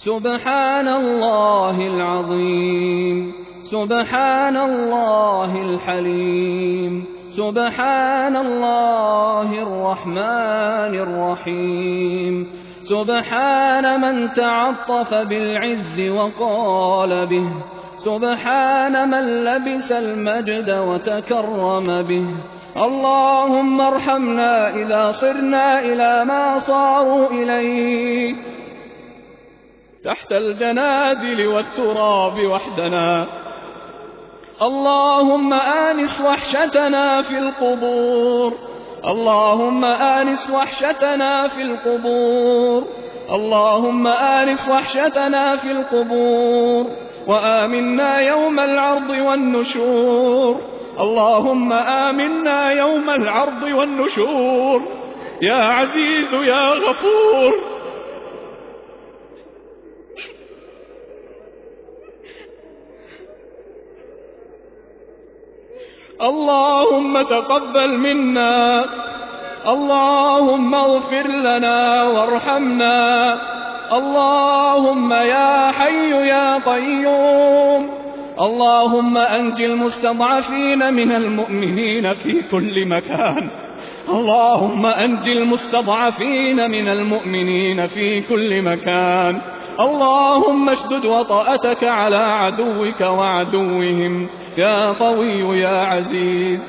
سبحان الله العظيم، سبحان الله الحليم، سبحان الله الرحمن الرحيم، سبحان من تعطف بالعز وقال به، سبحان من لبس المجد وتكرم به. اللهم ارحمنا إذا صرنا إلى ما صاروا إليه تحت الجنادل والتراب وحدنا. اللهم آنس وحشتنا في القبور، اللهم آنس وحشتنا في القبور، اللهم آنس وحشتنا في القبور، وآمنا يوم العرض والنشور. اللهم آمنا يوم العرض والنشور يا عزيز يا غفور. اللهم تقبل منا، اللهم اغفر لنا وارحمنا. اللهم يا حي يا قيوم، اللهم أنج المستضعفين من المؤمنين في كل مكان، اللهم أنج المستضعفين من المؤمنين في كل مكان. اللهم اشدد وطأتك على عدوك وعدوهم يا قوي يا عزيز.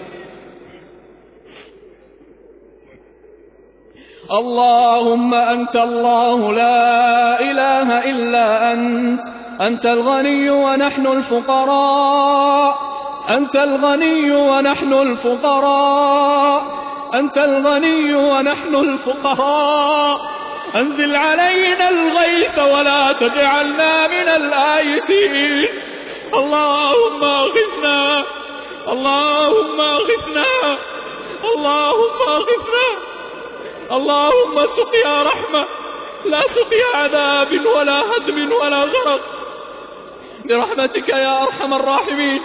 اللهم أنت الله لا إله إلا أنت، أنت الغني ونحن الفقراء، أنت الغني ونحن الفقراء، أنت الغني ونحن الفقراء. أنزل علينا الغيث ولا تجعلنا من الآيسين. اللهم أغثنا، اللهم أغثنا، اللهم أغثنا. اللهم سقيا رحمة لا سقيا عذاب ولا هدم ولا غرق، برحمتك يا أرحم الراحمين.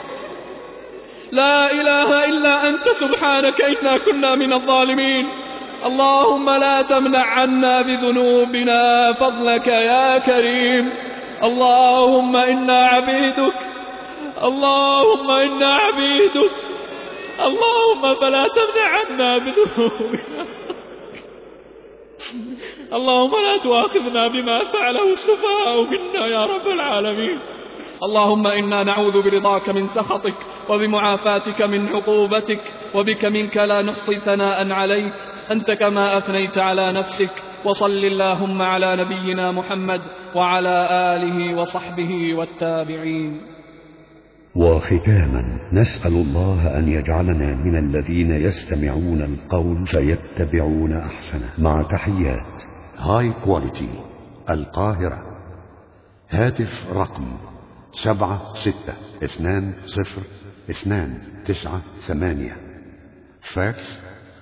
لا إله إلا أنت سبحانك إنا كنا من الظالمين. اللهم لا تمنع عنا بذنوبنا فضلك يا كريم. اللهم إنا عبيدك، اللهم إنا عبيدك، اللهم فلا تمنع عنا بذنوبنا. اللهم لا تؤاخذنا بما فعله السفهاء منا يا رب العالمين. اللهم إنا نعوذ برضاك من سخطك وبمعافاتك من عقوبتك، وبك منك لا نحصي ثناء عليك أنت كما أثنيت على نفسك. وصل اللهم على نبينا محمد وعلى آله وصحبه والتابعين. وختاما نسأل الله أن يجعلنا من الذين يستمعون القول فيتبعون أحسنه. مع تحيات هاي كواليتي القاهرة. هاتف رقم 76202978. فاكس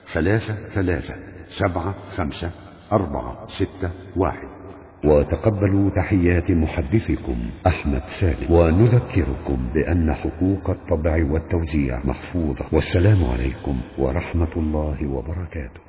33754561. وتقبلوا تحيات محدثكم أحمد سالم، ونذكركم بأن حقوق الطبع والتوزيع محفوظة. والسلام عليكم ورحمة الله وبركاته.